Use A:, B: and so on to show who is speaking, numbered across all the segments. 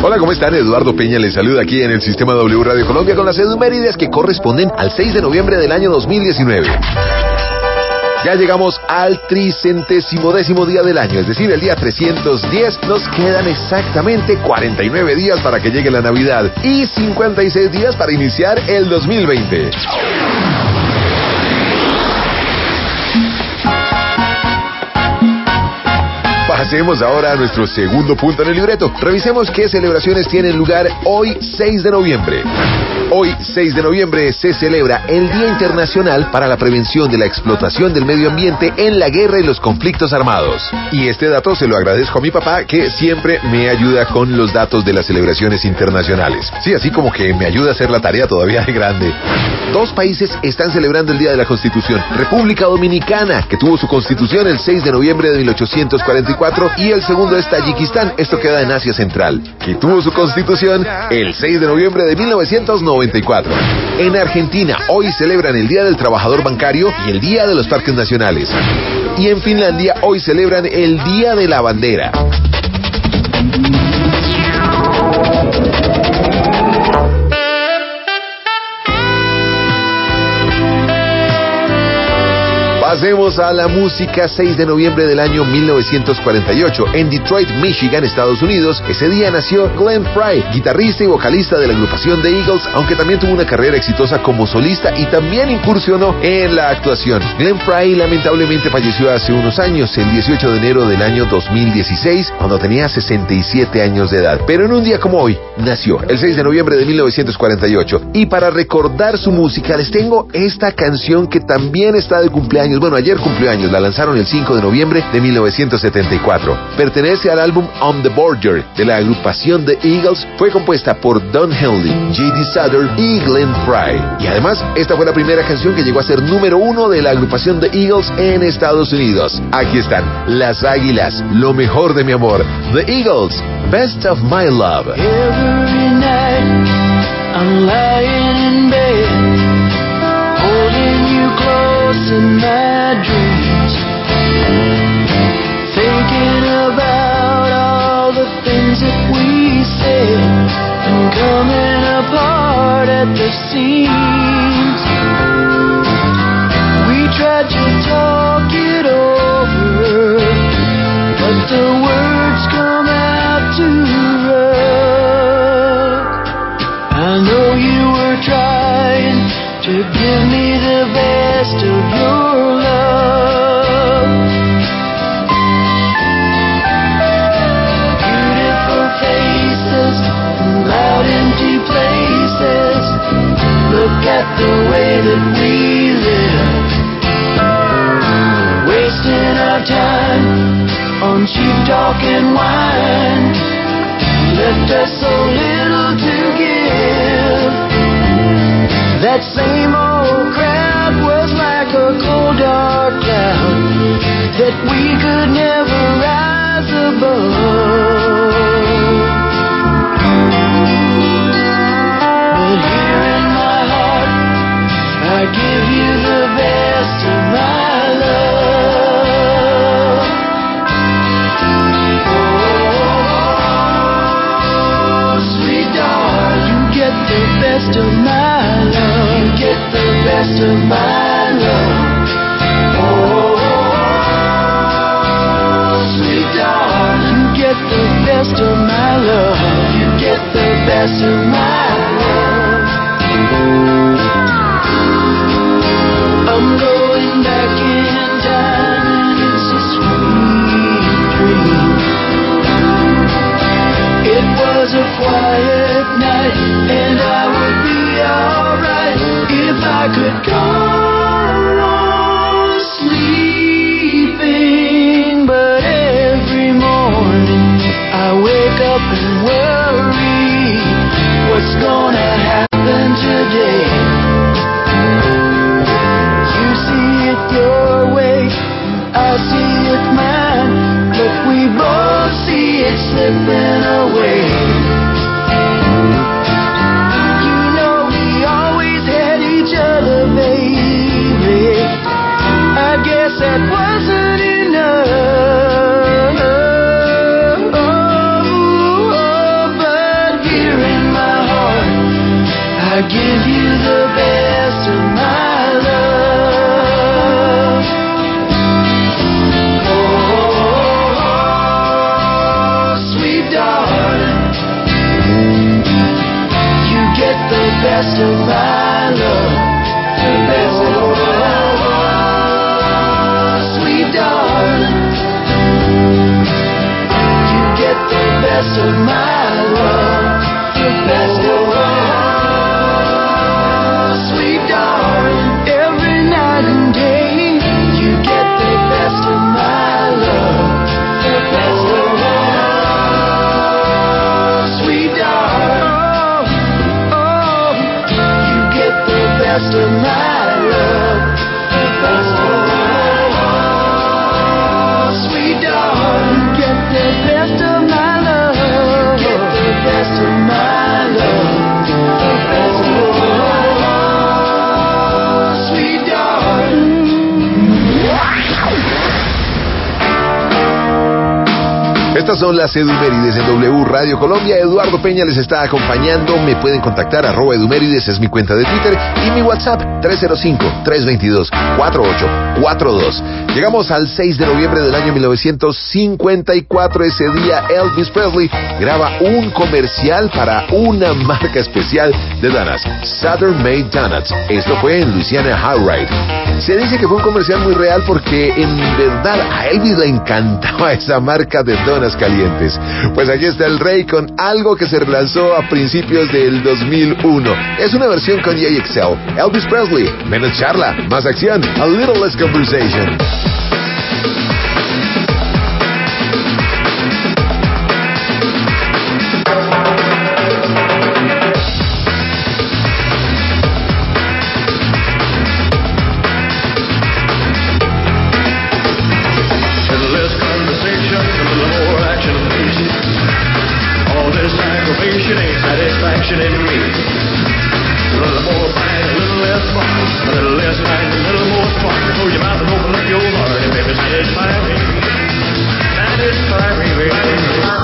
A: Hola, ¿cómo están? Eduardo Peña les saluda aquí en el Sistema W Radio Colombia con las efemérides que corresponden al 6 de noviembre del año 2019. Ya llegamos al 310º día del año, es decir, el día 310. Nos quedan exactamente 49 días para que llegue la Navidad y 56 días para iniciar el 2020. Pasemos ahora a nuestro segundo punto en el libreto. Revisemos qué celebraciones tienen lugar hoy, 6 de noviembre. Hoy, 6 de noviembre, se celebra el Día Internacional para la Prevención de la Explotación del Medio Ambiente en la Guerra y los Conflictos Armados. Y este dato se lo agradezco a mi papá, que siempre me ayuda con los datos de las celebraciones internacionales. Sí, así como que me ayuda a hacer la tarea todavía de grande. Dos países están celebrando el Día de la Constitución. República Dominicana, que tuvo su constitución el 6 de noviembre de 1844, y el segundo es Tayikistán, esto queda en Asia Central, que tuvo su constitución el 6 de noviembre de 1994. En Argentina, hoy celebran el Día del Trabajador Bancario y el Día de los Parques Nacionales. Y en Finlandia, hoy celebran el Día de la Bandera. Pasemos a la música. 6 de noviembre del año 1948, en Detroit, Michigan, Estados Unidos. Ese día nació Glenn Frey, guitarrista y vocalista de la agrupación The Eagles, aunque también tuvo una carrera exitosa como solista y también incursionó en la actuación. Glenn Frey lamentablemente falleció hace unos años, el 18 de enero del año 2016, cuando tenía 67 años de edad. Pero en un día como hoy, nació el 6 de noviembre de 1948. Y para recordar su música, les tengo esta canción que también está de cumpleaños. Bueno, ayer cumplió años, la lanzaron el 5 de noviembre de 1974. Pertenece al álbum On the Border de la agrupación The Eagles. Fue compuesta por Don Henley, J.D. Souther y Glenn Frey. Y además, esta fue la primera canción que llegó a ser número 1 de la agrupación The Eagles en Estados Unidos. Aquí están, Las Águilas, Lo Mejor de Mi Amor. The Eagles, Best of My Love.
B: Every night I'm lying in bed, holding you close in my dreams, thinking about all the things that we said and coming apart at the seams. We tried to talk it over, but the words come out too rough. I know you were trying to give me the best of your love. Beautiful faces and loud empty places. Look at the way that we live, wasting our time on cheap talk and wine. Left us so little to give. That same old crowd was like a cold dark cloud that we could never rise above. But here in my heart, I give you the best of my love. Oh, sweet darling, you get the best of my love. You get the best of my love. Oh, sweet darling, you get the best of my love. You get the best of my love. I'm going back in time and it's a sweet dream. It was a quiet night and I would be alright if I could go on sleeping. But every morning I wake up and worry, what's gonna happen today? You see it your way, I see it mine, but we both see it slipping away. You know we always had each other, baby. give you the best of my love. Oh, sweet darling, you get the best of my love. The best of my love. Sweet darling, you get the best of my love. The best of my love. Sweet darling, every night and day, you get the best of my love. The best of my love. Sweet darling, you get the best of my love. The best of my love. Sweet darling, get the best of my love. Get the best of my love. The best of my love. Sweet darling.
A: Estas son las Edumérides en W Radio Colombia. Eduardo Peña les está acompañando. Me pueden contactar @Edumérides, es mi cuenta de Twitter, y mi WhatsApp 305-322-4842. Llegamos al 6 de noviembre del año 1954. Ese día Elvis Presley graba un comercial para una marca especial de donuts, Southern Made Donuts. Esto fue en Louisiana Highway. Se dice que fue un comercial muy real porque en verdad a Elvis le encantaba esa marca de donas calientes. Pues aquí está el rey con algo que se relanzó a principios del 2001. Es una versión con JXL. Elvis Presley, menos charla, más acción, a little less conversation.
B: Satisfaction in me. A little more fight, a little less fun. A little less fight, a little more fun. Close your mouth and open up your heart and baby satisfy me. Satisfy me, baby.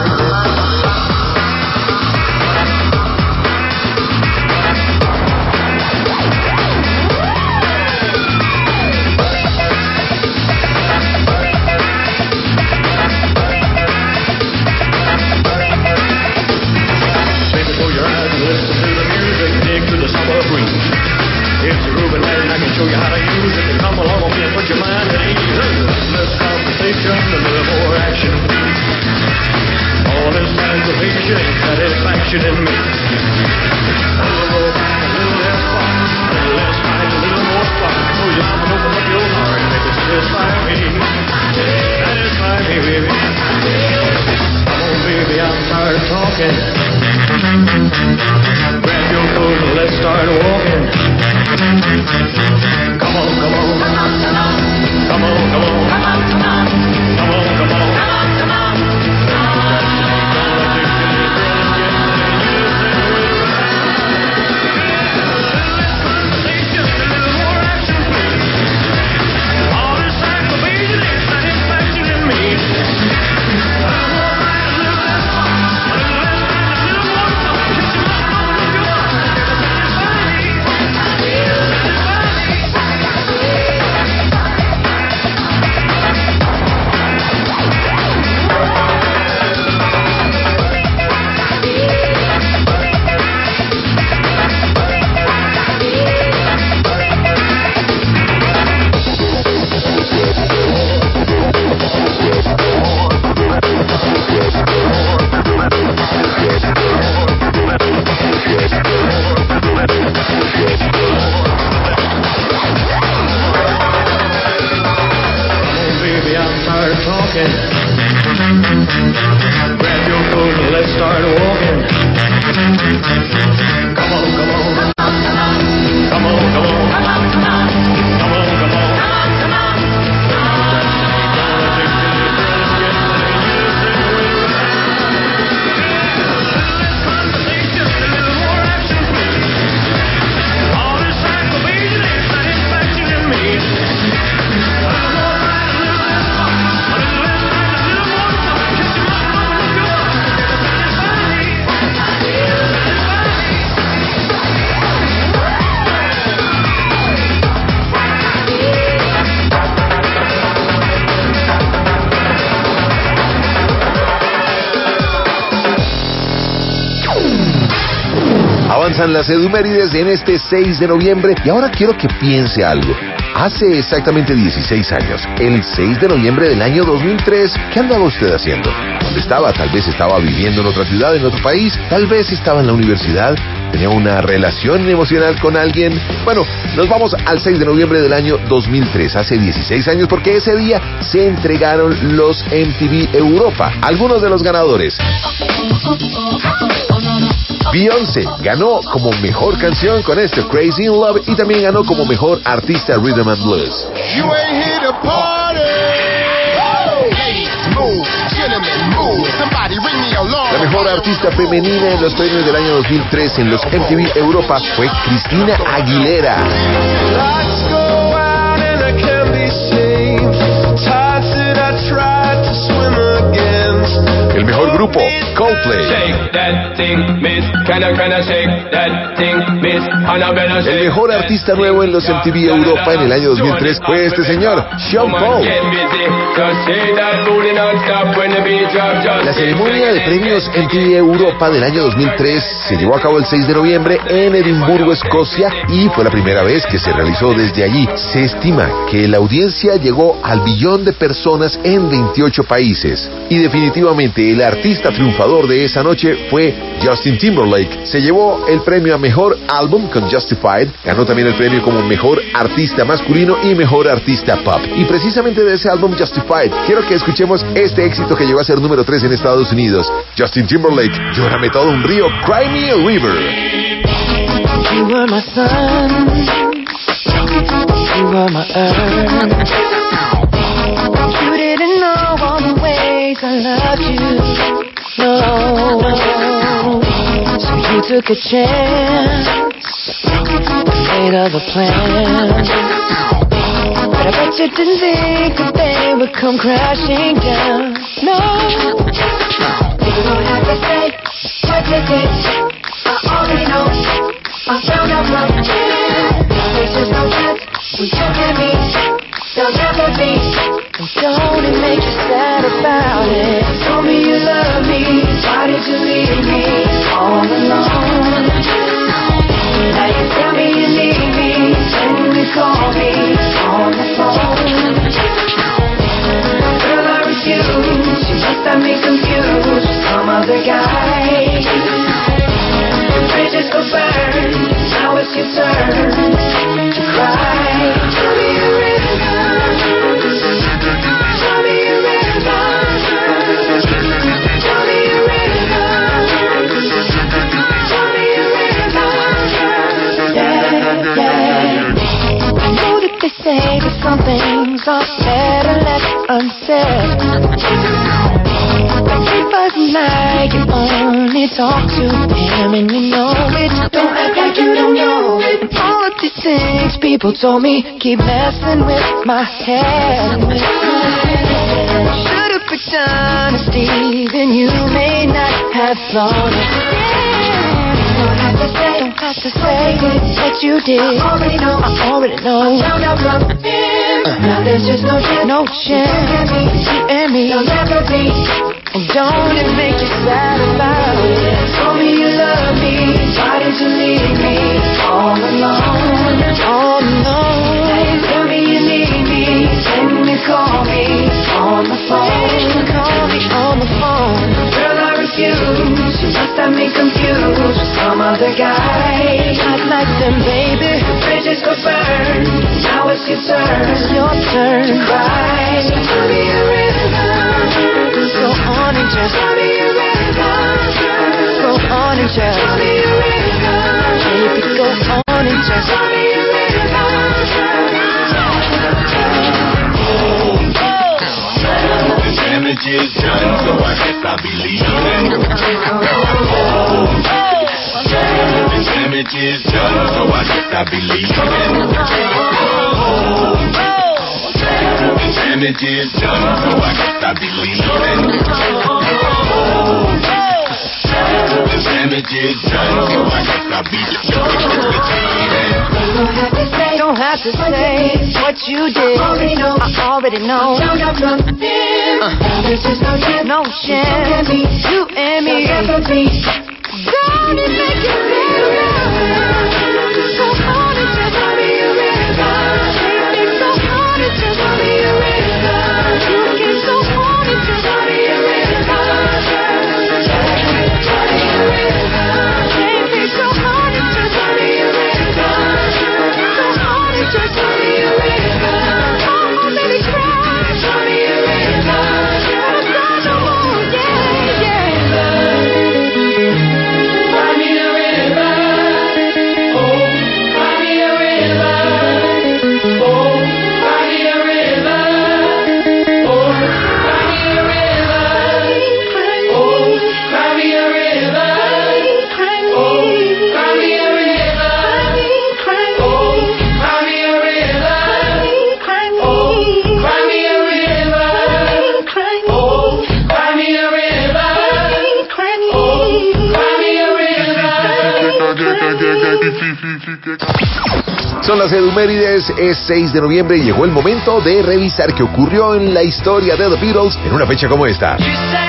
B: Show you how to use it. Come along and put your mind at ease. Less conversation, a little more action. All this aggravation ain't satisfaction in me. A little more fight, a little less fun. A little less fight, a little more fun. Close your mouth and open up your heart and make it satisfy me. Satisfy me, baby. Come on, baby, I'm tired of talking. Grab your clothes and let's start walking. Come on, come on. Come on, come on. Come on, come on. Come on, come on. Come on, come on. Come on, come on. Satisfy
A: avanzan las edumérides en este 6 de noviembre y ahora quiero que piense algo. Hace exactamente 16 años, el 6 de noviembre del año 2003, ¿qué andaba usted haciendo? ¿Dónde estaba? Tal vez estaba viviendo en otra ciudad, en otro país, tal vez estaba en la universidad, tenía una relación emocional con alguien. Bueno, nos vamos al 6 de noviembre del año 2003, hace 16 años, porque ese día se entregaron los MTV Europa. Algunos de los ganadores. Beyoncé ganó como mejor canción con este Crazy in Love y también ganó como mejor artista Rhythm and Blues. La mejor artista femenina en los premios del año 2003 en los MTV Europa fue Christina Aguilera. El mejor grupo, Coldplay. El mejor artista nuevo en los MTV Europa en el año 2003 fue este señor, Sean Paul. La ceremonia de premios MTV Europa del año 2003 se llevó a cabo el 6 de noviembre en Edimburgo, Escocia, y fue la primera vez que se realizó desde allí. Se estima que la audiencia llegó al 1 billón de personas en 28 países. Y definitivamente el artista triunfador de esa noche fue Justin Timberlake. Se llevó el premio a Mejor Álbum con Justified, ganó también el premio como Mejor Artista Masculino y Mejor Artista Pop. Y precisamente de ese álbum Justified, quiero que escuchemos este éxito que llegó a ser número 3 en Estados Unidos. Justin Timberlake, Llórame todo un río, Cry Me a River.
B: You were my sun, you were my earth. You didn't know all the ways I loved you, no. So you took a chance, made other plans, but I bet you didn't think that they would come crashing down, no. You don't have to say what you did, I already know. I found out from here, there's just no chance when you and me, there'll never be. And don't it make you sad about it? Told me you love me, why did you leave me all alone? Now you tell me you need me, when you call me on the phone. Girl, I refuse, you must have me confused with some other guy. Bridges go burn, now it's your turn to cry. Tell me you're real love. Tell me you're real love. Tell me you're real love. Tell me you're real love. Yeah, yeah. I know that they say that some things are better left unsaid. If I like you only talk to him and you know it, don't act like you don't know it. And all of these things people told me keep messing with my head. Should've picked honesty, then you may not have thought it. Don't have to say what you did. I already know. I found out from him. Now there's just no chance. You and me, there'll never be. And don't it make you sad about it? Told me you love me, why did you leave me all alone? All alone. Now you tell me you need me, when you call me on the phone. Call me on the phone. Girl, I refuse, you must have me confused with some other guy. Not like them, baby. The bridges go burn, now it's your turn. It's your turn to cry. So tell me you're real love. Go on and just tell me you're real love. Go on and just tell me you're real love. Baby, go on and just tell me you're real love.
C: The damage is done, so I guess I'll be leaving. The damage is done, so I guess I'll be leaving. The damage is done, so I guess I'll be leaving. The damage is done, so I guess I'll be leaving.
B: Don't have to say what you did. I already know. There's just no chance. You and me. Don't it make you feel
A: Son las Edumérides, es 6 de noviembre y llegó el momento de revisar qué ocurrió en la historia de The Beatles en una fecha como esta.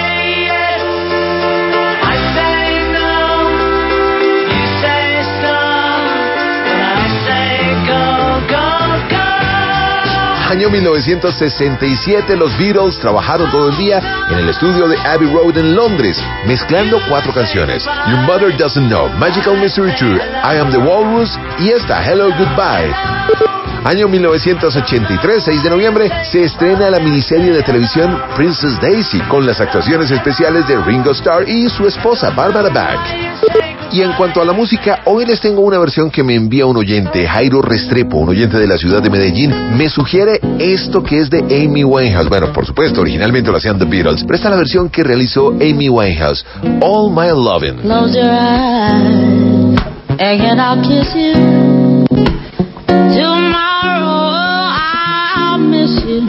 A: Año 1967, los Beatles trabajaron todo el día en el estudio de Abbey Road en Londres, mezclando 4 canciones: Your Mother Doesn't Know, Magical Mystery Tour, I Am the Walrus y esta, Hello Goodbye. Año 1983, 6 de noviembre, se estrena la miniserie de televisión Princess Daisy, con las actuaciones especiales de Ringo Starr y su esposa Barbara Bach. Y en cuanto a la música, hoy les tengo una versión que me envía un oyente, Jairo Restrepo, un oyente de la ciudad de Medellín. Me sugiere esto que es de Amy Winehouse. Bueno, por supuesto, originalmente lo hacían The Beatles, pero esta es la versión que realizó Amy Winehouse, All My Lovin'.
B: Close your eyes and I'll kiss you. Tomorrow I'll miss you.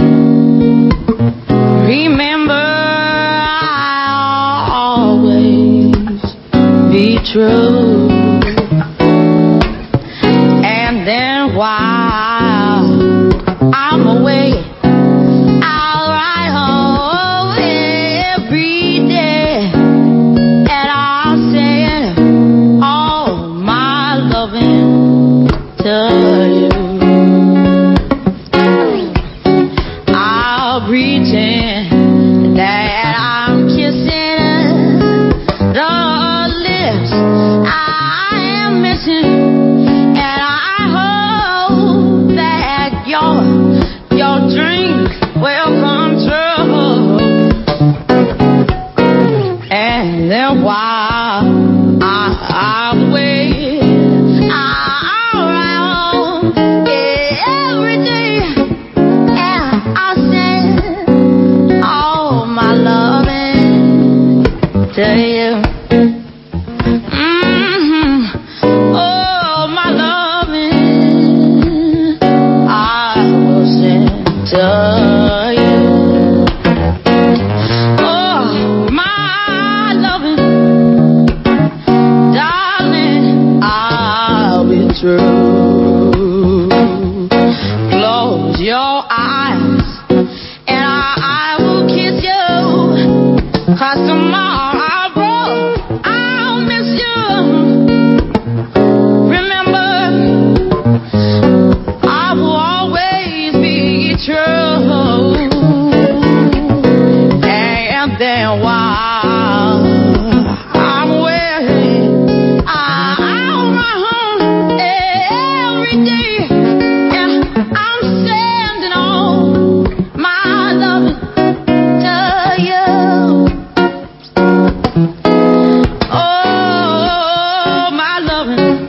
B: Remember, I'll always be true. And then while I'm away, I'll write home every day, and I'll send all my loving to you. I'll pretend that I'm kissing the lips I am missing, and I hope that your dreams will come true. And then while I'm away, I'll write home every day, and I'll send all my loving to you. Oh, my loving, I will send to you. Oh, my loving, darling, I'll be true. Close your eyes and I will kiss you, 'cause tomorrow I'll miss you. Remember, I will always be true. And then while I'm away, I'll run home every day, and I'm sending all my love to you. Oh, my loving,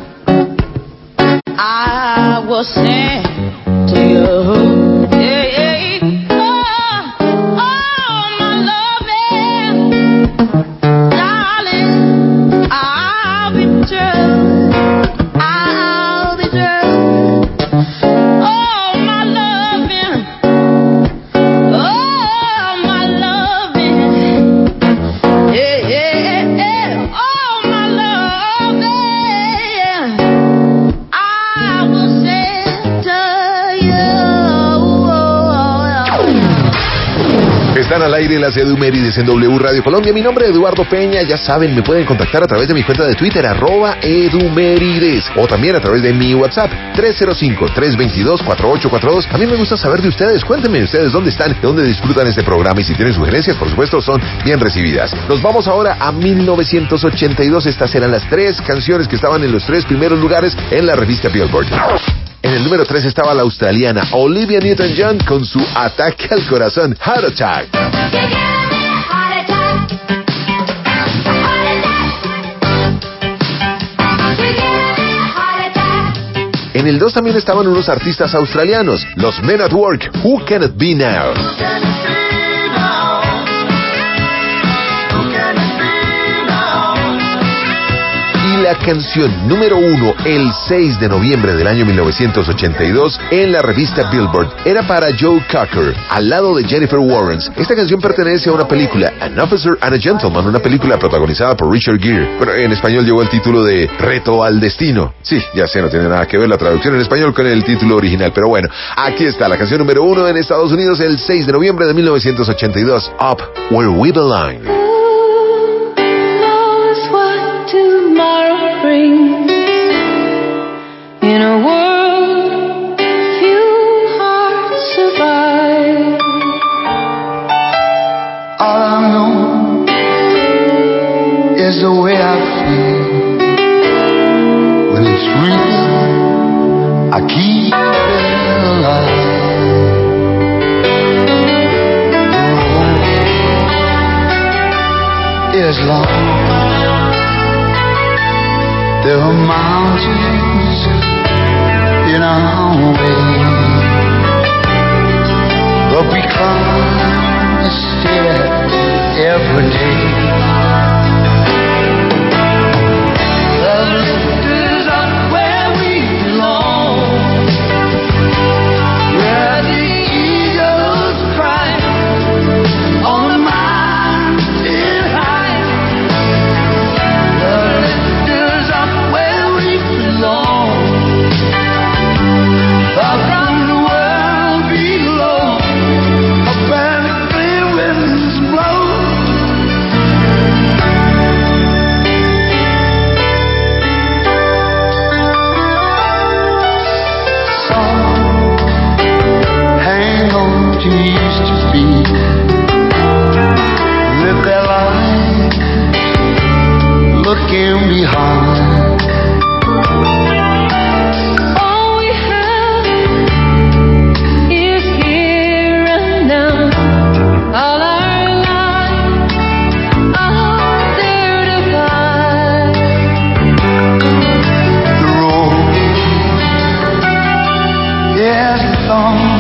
B: I will send to you. Yeah, yeah. Oh, my loving, darling, I'll be true. I'll be true. Oh, my loving, oh, my loving, yeah, yeah, yeah. Oh, my loving, I will send to you.
A: Están al aire las Edumérides en W Radio Colombia. Mi nombre es Eduardo Peña. Ya saben, me pueden contactar a través de mi cuenta de Twitter, @Edumérides, o también a través de mi WhatsApp, 305-322-4842. A mí me gusta saber de ustedes. Cuéntenme ustedes dónde están, de dónde disfrutan este programa, y si tienen sugerencias, por supuesto, son bien recibidas. Nos vamos ahora a 1982. Estas eran las 3 canciones que estaban en los 3 primeros lugares en la revista Billboard. En el número 3 estaba la australiana Olivia Newton-John con su Ataque al Corazón, Heart Attack. En el 2 también estaban unos artistas australianos, los Men at Work, Who Can It Be Now? Y la canción número 1 el 6 de noviembre del año 1982 en la revista Billboard era para Joe Cocker, al lado de Jennifer Warren. Esta canción pertenece a una película, An Officer and a Gentleman, una película protagonizada por Richard Gere. Bueno, en español llevó el título de Reto al Destino. Sí, ya sé, no tiene nada que ver la traducción en español con el título original, pero bueno, aquí está la canción número 1 en Estados Unidos el 6 de noviembre de 1982, Up Where We Belong.
B: Who knows what tomorrow brings in a world few hearts survive. All I know is the way I feel when it's real. I keep it alive. Is long. There are mountains in our way, but we climb a stair every day. The lift is up where we belong, where the eagles cry on the mountain high. Used to be, live their life looking behind. All we have is here and now. All our lives are there to find. The road is long.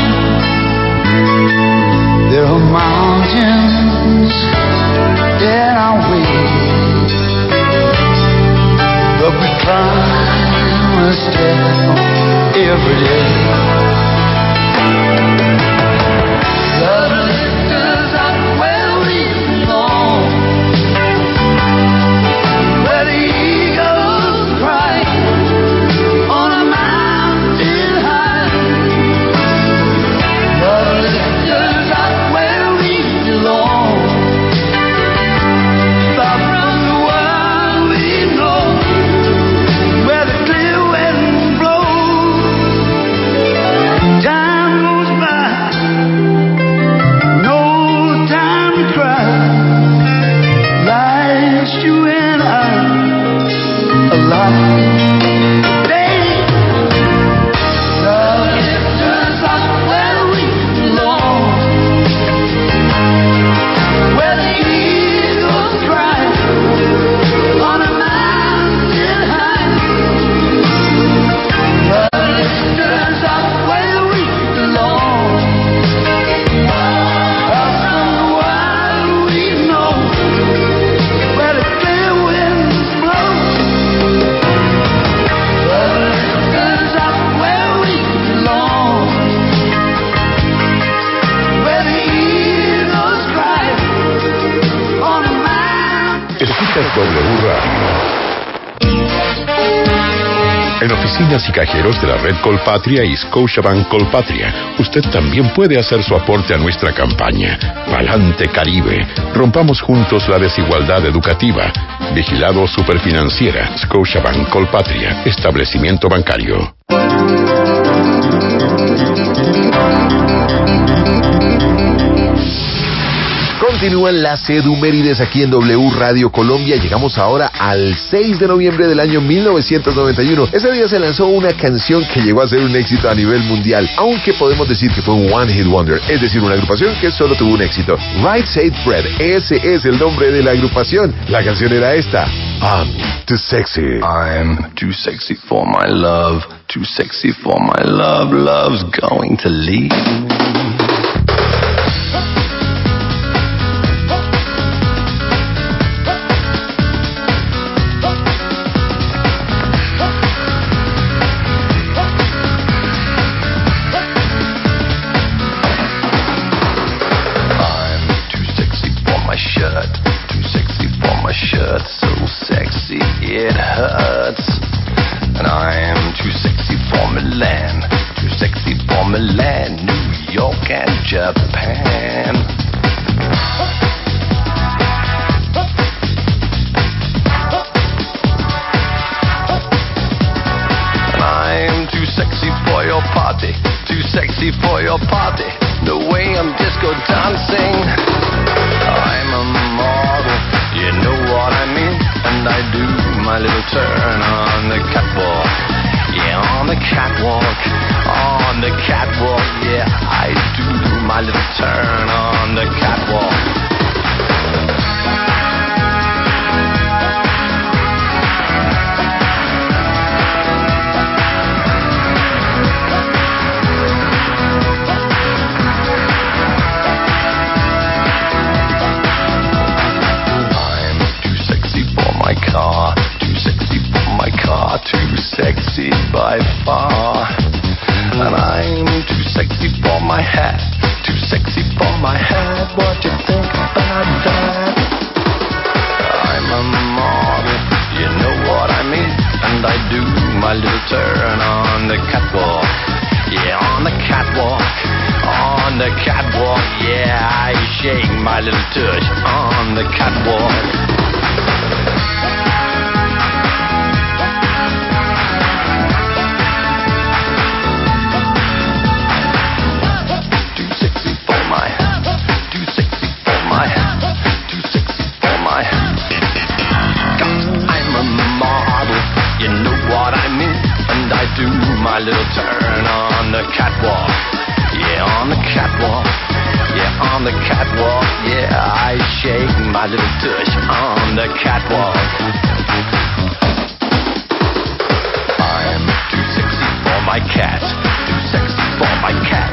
B: There are mountains in our way, but we climb a stair every day. The lift is up where we belong, where the eagles cry on a mountain high. The lift is up where we belong, far from the world we know, where the clear winds blow. Time goes by, no time to cry. Life's you and I alive. En oficinas y cajeros de la Red Colpatria y Scotiabank Colpatria, usted también puede hacer su aporte a nuestra campaña. Palante Caribe. Rompamos juntos la desigualdad educativa. Vigilado Superfinanciera. Scotiabank Colpatria. Establecimiento bancario.
A: Continúan las edumérides aquí en W Radio Colombia. Llegamos ahora al 6 de noviembre del año 1991. Ese día se lanzó una canción que llegó a ser un éxito a nivel mundial, aunque podemos decir que fue un One Hit Wonder, es decir, una agrupación que solo tuvo un éxito. Right Said Fred, ese es el nombre de la agrupación. La canción era esta: I'm Too Sexy.
D: I'm too sexy for my love, too sexy for my love, love's going to leave me. it hurts. And I'm too sexy for Milan, too sexy for Milan, New York and Japan. And I'm too sexy for your party, too sexy for your party, the way I'm disco dancing. I'm a model, you know what I mean, and I do my little turn on the catwalk. Yeah, on the catwalk, on the catwalk. Yeah, I do my little turn on the catwalk. Car, too sexy for my car, too sexy by far. And I'm too sexy for my hat, too sexy for my hat. What you think about that? I'm a model, you know what I mean, and I do my little turn on the catwalk. Yeah, on the catwalk, on the catwalk. Yeah, I shake my little tush on the catwalk. My little turn on the catwalk. Yeah, on the catwalk. Yeah, on the catwalk. Yeah, I shake my little tush on the catwalk. I'm too sexy for my cat, too sexy for my cat.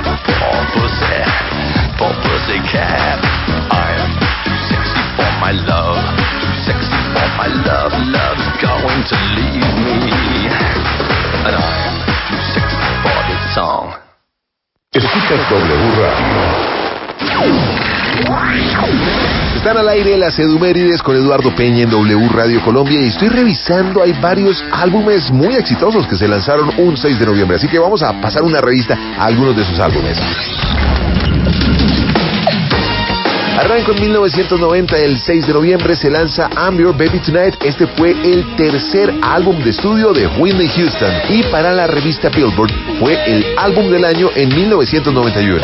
D: Poor pussy cat. I'm too sexy for my love, too sexy for my love. Love's going to leave me, and I'm too sexy for this song.
A: Escuchas W Radio. Están al aire las Edumérides con Eduardo Peña en W Radio Colombia y estoy revisando, hay varios álbumes muy exitosos que se lanzaron un 6 de noviembre, así que vamos a pasar una revista a algunos de sus álbumes. Arranco en 1990, el 6 de noviembre se lanza I'm Your Baby Tonight. Este fue el tercer álbum de estudio de Whitney Houston y para la revista Billboard fue el álbum del año en 1991.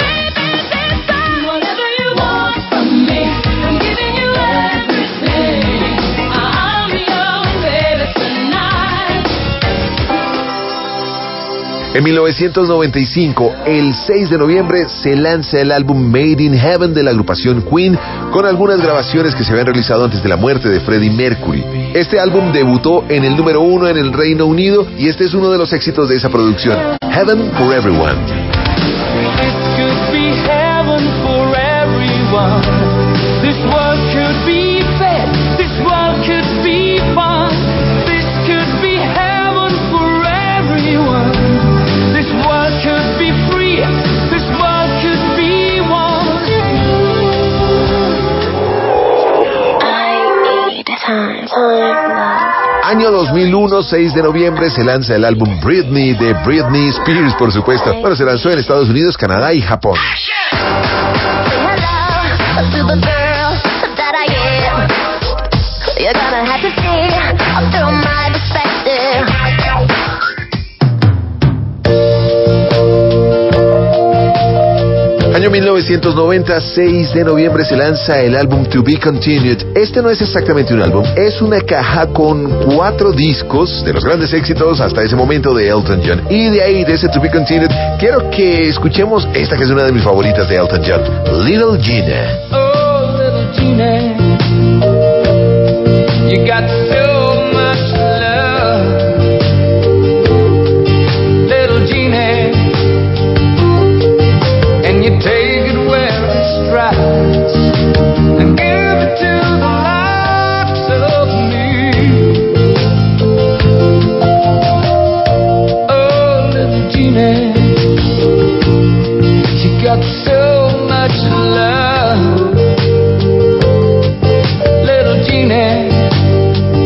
A: En 1995, el 6 de noviembre, se lanza el álbum Made in Heaven de la agrupación Queen, con algunas grabaciones que se habían realizado antes de la muerte de Freddie Mercury. Este álbum debutó en el número 1 en el Reino Unido y este es uno de los éxitos de esa producción, Heaven for Everyone.
B: This could be heaven for everyone. This world could be fair. This world could be fun. This could be heaven for everyone. This world could be free, this world could be one. I need time, love.
A: Año 2001, 6 de noviembre, se lanza el álbum Britney de Britney Spears, por supuesto. Bueno, se lanzó en Estados Unidos, Canadá y Japón. Año 1990, 6 de noviembre, se lanza el álbum To Be Continued. Este no es exactamente un álbum, es una caja con 4 discos de los grandes éxitos hasta ese momento de Elton John. Y de ahí, de ese To Be Continued, quiero que escuchemos esta que es una de mis favoritas de Elton John, Little Gina.
B: Oh, little Gina, you got so much love. Little Gina, and you take it where it strikes and give it to the likes of me. Oh, little Gina, you got so much love. Little Gina,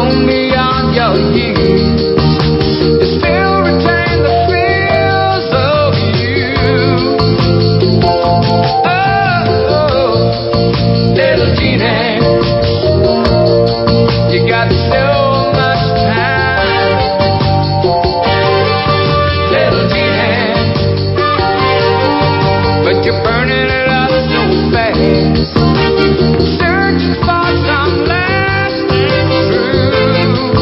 B: grown beyond your years. You still retain the fears of you. Oh, little Jeannie, you got so much time. Little Jeannie, but you're burning it up so fast. Searching for some lasting truth.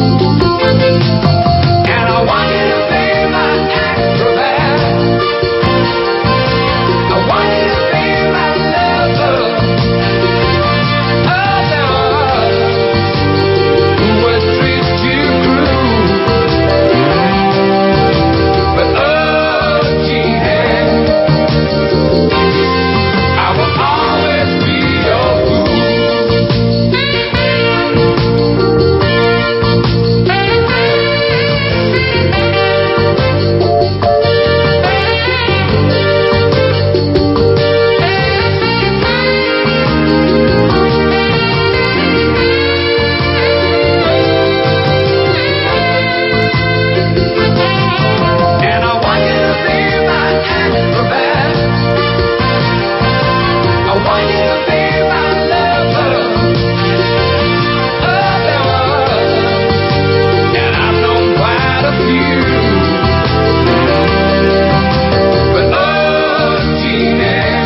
B: And I want you to be my acrobat. I want you to be my lover. Oh, no, who would treat you cruel. But oh, Jeannie, I will always be your fool. And I want you to be my acrobat. I want you to be my lover. Oh, and I've known quite a few. But oh, Jeannie,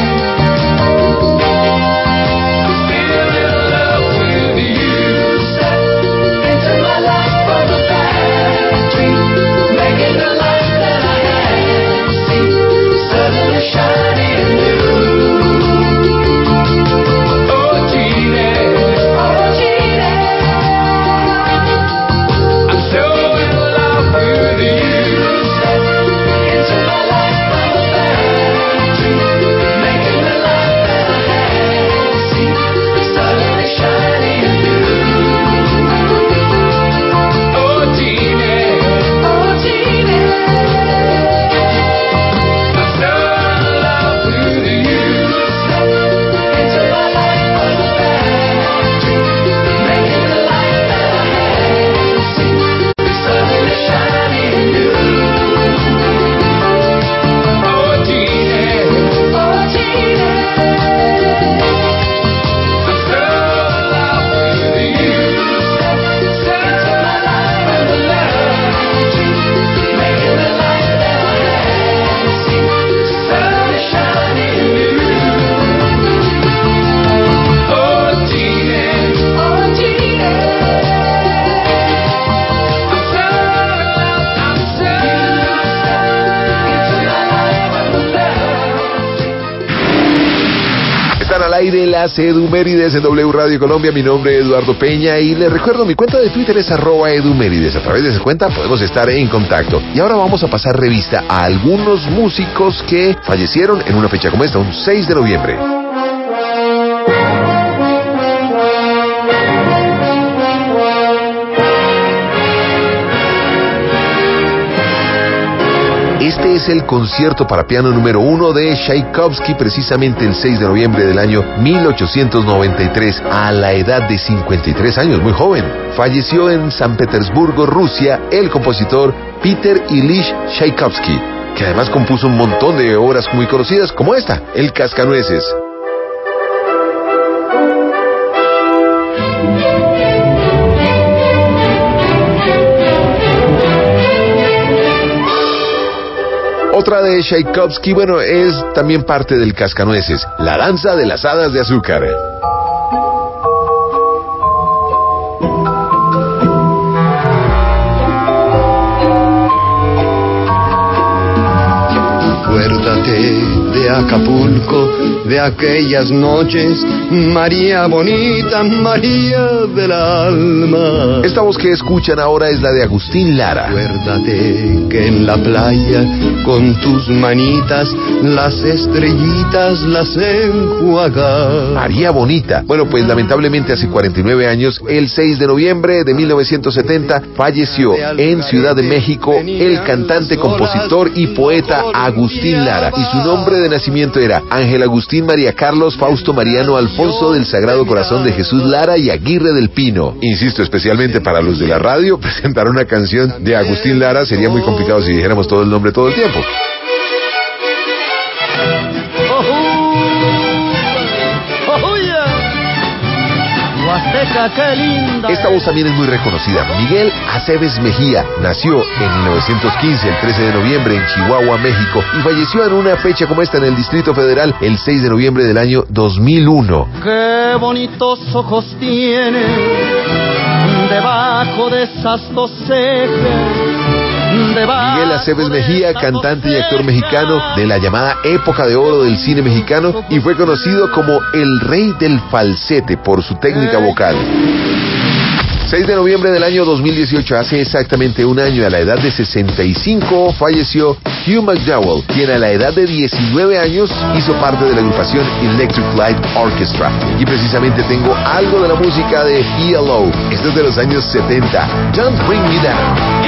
B: I'm still in love with you. Step into my life from the factory, making the life that I had seen suddenly shining new. Oh, Jeannie, I'm so in love with you. Step into my life from the factory, making the life that I had seen suddenly shining new. Oh, Jeannie, I'm so in love with you. Step into my life from the factory, making the life that I had seen suddenly shining new. Oh, Jeannie, I'm so in love with you. Step into my life from the factory, making the life that I had seen suddenly shining new. Oh, Jeannie, I'm so in love.
A: Están al aire las Edumérides en W Radio Colombia. Mi nombre es Eduardo Peña y les recuerdo, mi cuenta de Twitter es @Edumérides. A través de esa cuenta podemos estar en contacto. Y ahora vamos a pasar revista a algunos músicos que fallecieron en una fecha como esta, un 6 de noviembre. Este es el concierto para piano número 1 de Tchaikovsky, precisamente el 6 de noviembre del año 1893, a la edad de 53 años, muy joven. Falleció en San Petersburgo, Rusia, el compositor Peter Ilyich Tchaikovsky, que además compuso un montón de obras muy conocidas, como esta, El Cascanueces. Otra de Tchaikovsky, bueno, es también parte del Cascanueces, La danza de las hadas de azúcar.
E: Acuérdate de Acapulco, de aquellas noches, María bonita, María del alma.
A: Esta voz que escuchan ahora es la de Agustín Lara.
E: Acuérdate que en la playa, con tus manitas, las estrellitas las enjuagas.
A: María Bonita. Bueno, pues lamentablemente hace 49 años, el 6 de noviembre de 1970, falleció en Ciudad de México el cantante, compositor y poeta Agustín Lara. Y su nombre de nacimiento era Ángel Agustín María Carlos Fausto Mariano Alfonso del Sagrado Corazón de Jesús Lara y Aguirre del Pino. Insisto, especialmente para los de la radio, presentar una canción de Agustín Lara sería muy complicado si dijéramos todo el nombre todo el tiempo. Esta voz también es muy reconocida. Miguel Aceves Mejía nació en 1915, el 13 de noviembre, en Chihuahua, México, y falleció en una fecha como esta en el Distrito Federal, el 6 de noviembre del año 2001.
B: Qué bonitos ojos tiene debajo de esas dos cejas.
A: Miguel Aceves Mejía, cantante y actor mexicano de la llamada época de oro del cine mexicano, y fue conocido como el rey del falsete por su técnica vocal. 6 de noviembre del año 2018, hace exactamente un año, a la edad de 65, falleció Hugh McDowell, quien a la edad de 19 años hizo parte de la agrupación Electric Light Orchestra. Y precisamente tengo algo de la música de ELO. Esto es de los años 70. Don't Bring Me Down.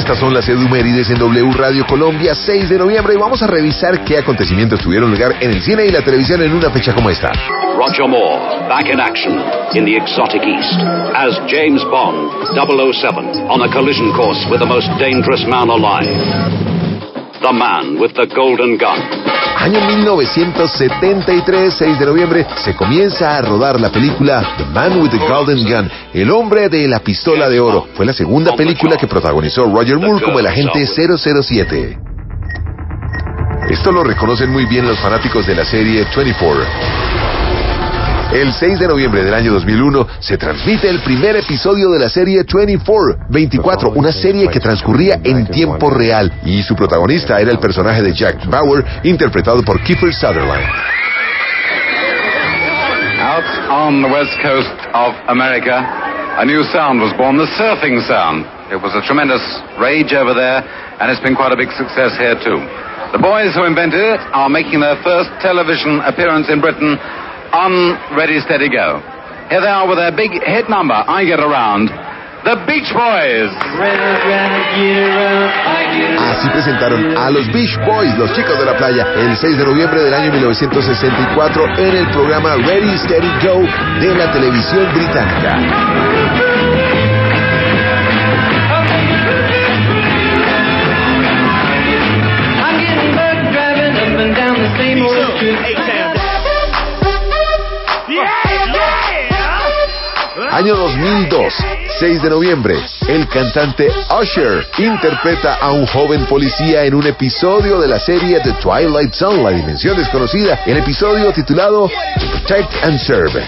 A: Estas son las edumérides en W Radio Colombia, 6 de noviembre, y vamos a revisar qué acontecimientos tuvieron lugar en el cine y la televisión en una fecha como esta.
F: Roger Moore, back in action in the exotic East, as James Bond, 007, on a collision course with the most dangerous man alive, the man with the golden gun.
A: Año 1973, 6 de noviembre, se comienza a rodar la película The Man with the Golden Gun, El hombre de la pistola de oro. Fue la segunda película que protagonizó Roger Moore como el agente 007. Esto lo reconocen muy bien los fanáticos de la serie 24. El 6 de noviembre del año 2001 se transmite el primer episodio de la serie 24, una serie que transcurría en tiempo real, y su protagonista era el personaje de Jack Bauer, interpretado por Kiefer Sutherland.
G: Out on the west coast of America, a new sound was born, the surfing sound. It was a tremendous rage over there, and it's been quite a big success here too. The boys who invented it are making their first television appearance in Britain on Ready, Steady, Go. Here they are with their big hit number, I Get Around, the Beach Boys.
A: Así presentaron a los Beach Boys, los chicos de la playa, el 6 de noviembre del año 1964 en el programa Ready, Steady, Go de la televisión británica. Año 2002, 6 de noviembre, el cantante Usher interpreta a un joven policía en un episodio de la serie The Twilight Zone, la dimensión desconocida, el episodio titulado Protect and Serve.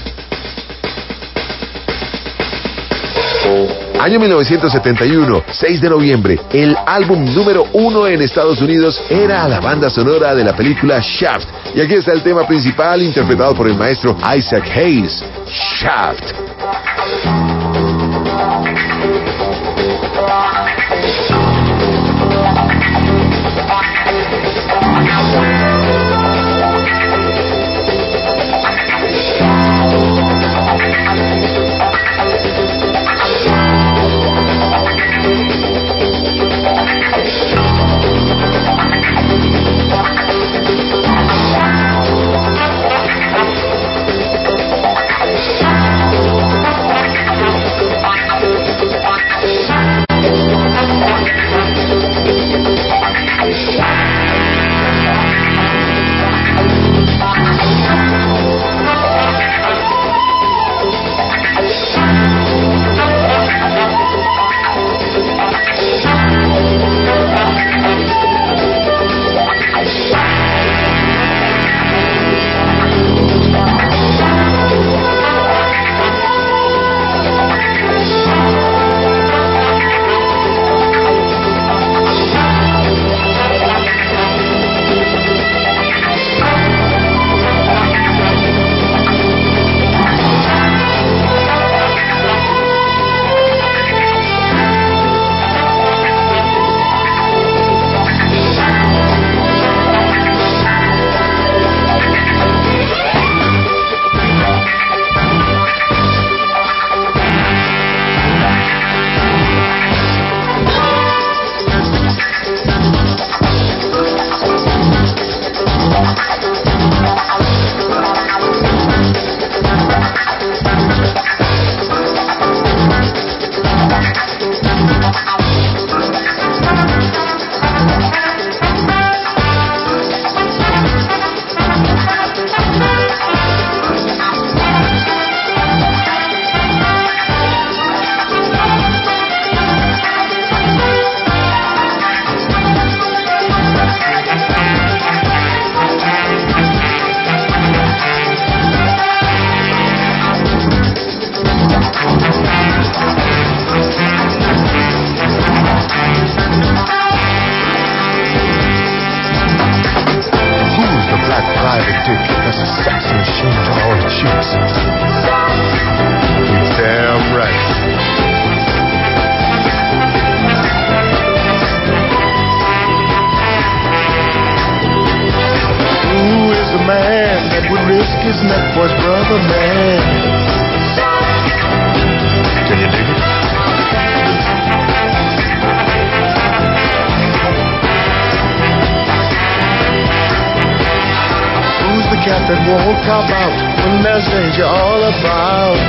A: Año 1971, 6 de noviembre, el álbum número 1 en Estados Unidos era la banda sonora de la película Shaft. Y aquí está el tema principal interpretado por el maestro Isaac Hayes, Shaft.
E: won't cop out when there's danger all about.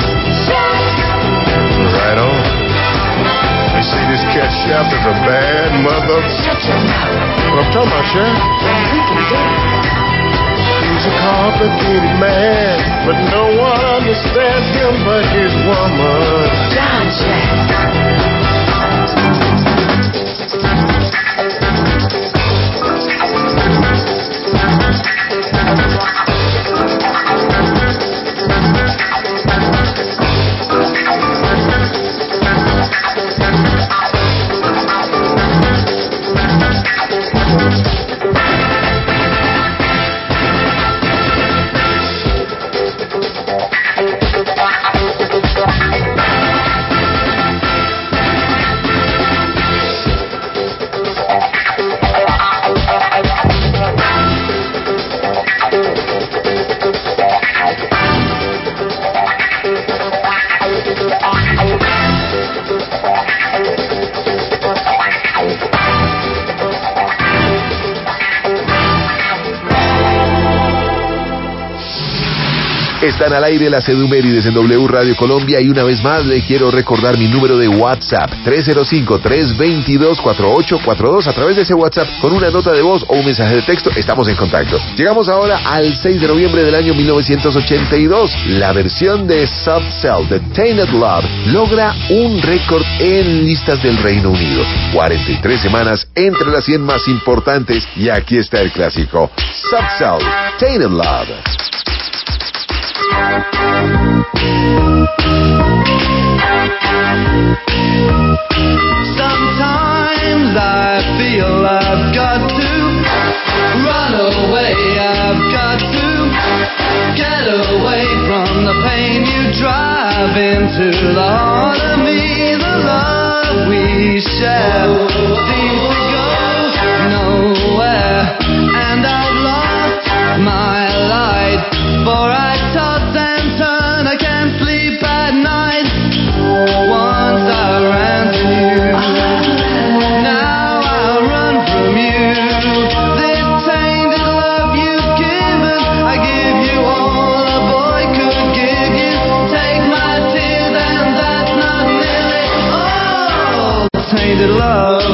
E: Right on. They say this cat Chef is a bad mother.
B: Shut your mouth.
E: What I'm talking about, Chef?
B: You can do it.
E: He's a complicated man, but no one understands him but his woman.
B: John Chef.
A: Están al aire las Edumérides en W Radio Colombia y una vez más le quiero recordar mi número de WhatsApp 305-322-4842. A través de ese WhatsApp con una nota de voz o un mensaje de texto estamos en contacto. Llegamos ahora al 6 de noviembre del año 1982. La versión de Soft Cell de Tainted Love logra un récord en listas del Reino Unido. 43 semanas entre las 100 más importantes y aquí está el clásico Soft Cell, Tainted Love.
H: Sometimes I feel I've got to run away, I've got to get away from the pain you drive into the heart of me. The love we share seems to go nowhere, and I've lost my light, for I toss and turn, I can't sleep at night. Once I ran to you, now I run from you. This tainted love you've given, I give you all a boy could give you. Take my tears and that's not nearly all. Tainted love,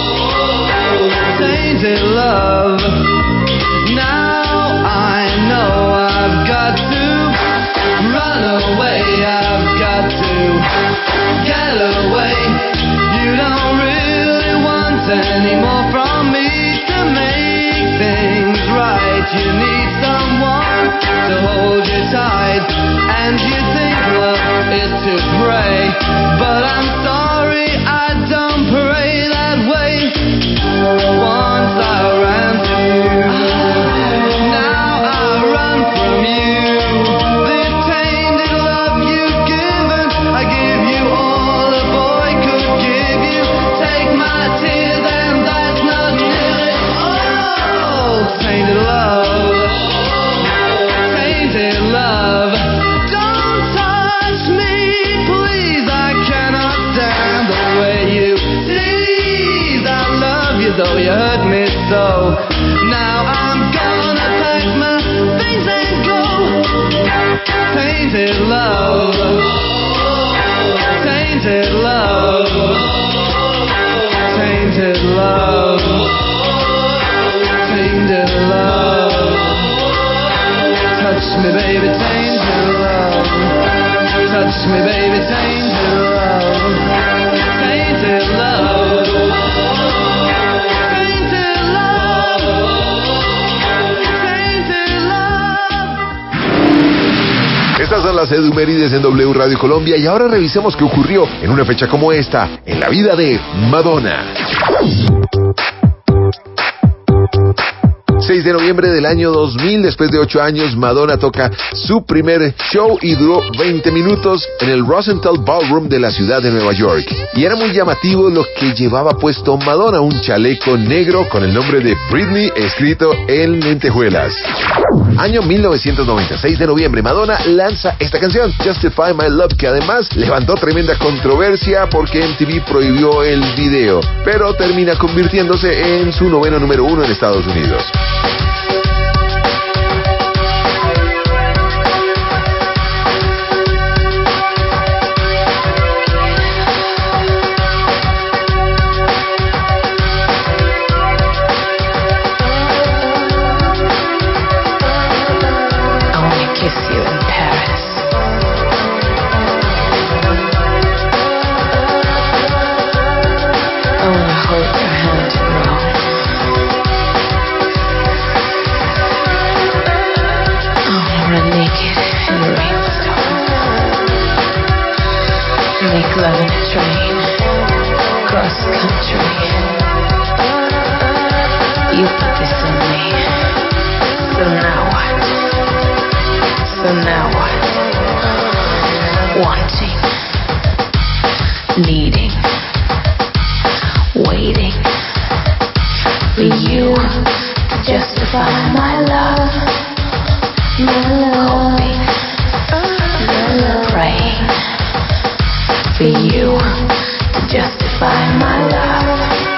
H: tainted love. Now I know I've got to run away, I've got to get away. You don't really want any more from me to make things right. You need someone to hold you tight, and you think love is to pray, but I'm sorry, I don't pray that way. Once I ran to you, now I run from you. This tainted love you've given, I give you all a boy could give you. Take my tears and that's not nearly all. Tainted love, tainted love. Don't touch me, please, I cannot stand the way you tease. I love you though you hurt me so. Now I'm gonna pack my things and go. Tainted love, tainted love, tainted love, tainted love. Touch me baby, tainted love. Touch me baby, tainted love. Tainted love, tainted love, tainted love.
A: Estas son las Edumérides en W Radio Colombia y ahora revisemos qué ocurrió en una fecha como esta en la vida de Madonna. 6 de noviembre del año 2000, después de 8 años, Madonna toca su primer show y duró 20 minutos en el Rosenthal Ballroom de la ciudad de Nueva York. Y era muy llamativo lo que llevaba puesto Madonna, un chaleco negro con el nombre de Britney escrito en lentejuelas. Año 1996 de noviembre, Madonna lanza esta canción, Justify My Love, que además levantó tremenda controversia porque MTV prohibió el video, pero termina convirtiéndose en su noveno número 1 en Estados Unidos.
I: make love in a train, cross country. You put this in me. So now what? So now what? Wanting, needing, waiting for you to justify my love. Hoping, praying for you to justify my love.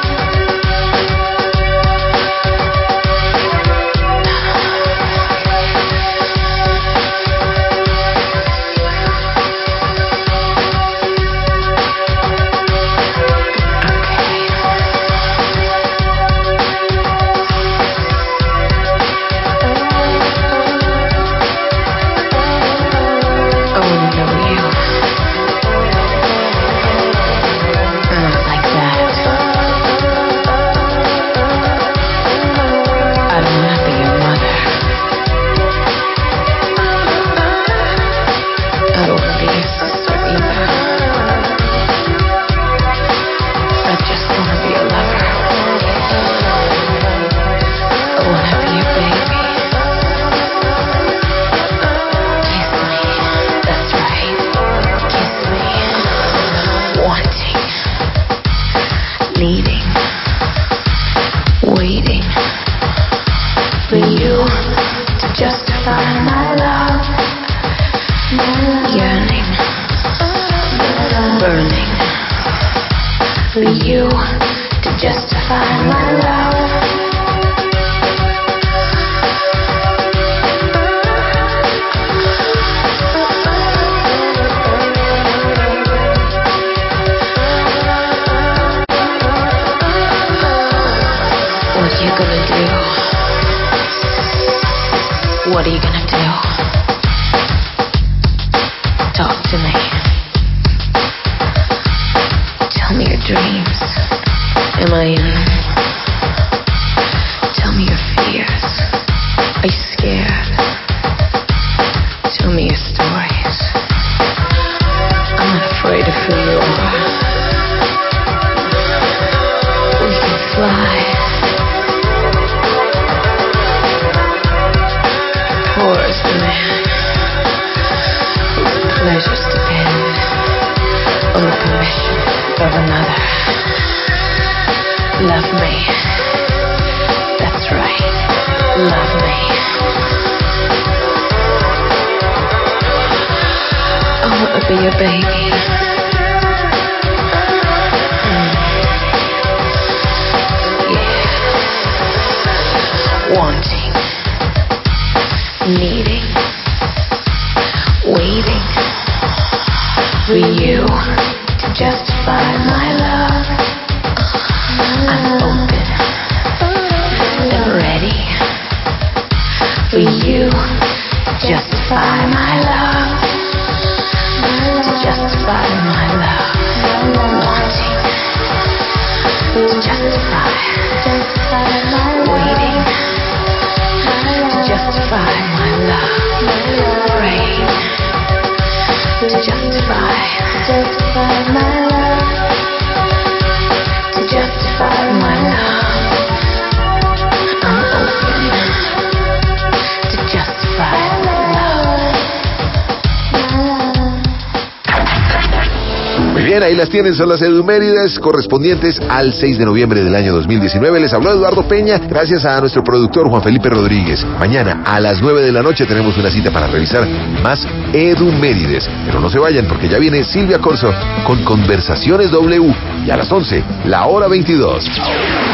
I: What are you gonna do? Talk to me. Tell me your dreams. Am I in? Tell me your fears. Are you scared? Tell me your stories. I'm not afraid of who you are. We can fly. Poor is the man whose pleasures depend on the permission of another. Love me. That's right. Love me. I want to be your baby. Yeah. Wanting, needing, waiting for you to justify my love. I'm open and ready for you to justify my love. To justify my love. Wanting to justify, waiting to justify my love. Praying to justify my love. To justify my love. I'm open to justify my love.
A: Muy bien, ahí las tienen, son las edumérides correspondientes al 6 de noviembre del año 2019. Les habló Eduardo Peña, gracias a nuestro productor Juan Felipe Rodríguez. Mañana a las 9 de la noche tenemos una cita para revisar más edumérides. Pero no se vayan porque ya viene Silvia Corso con Conversaciones W. Y a las 11, la hora 22.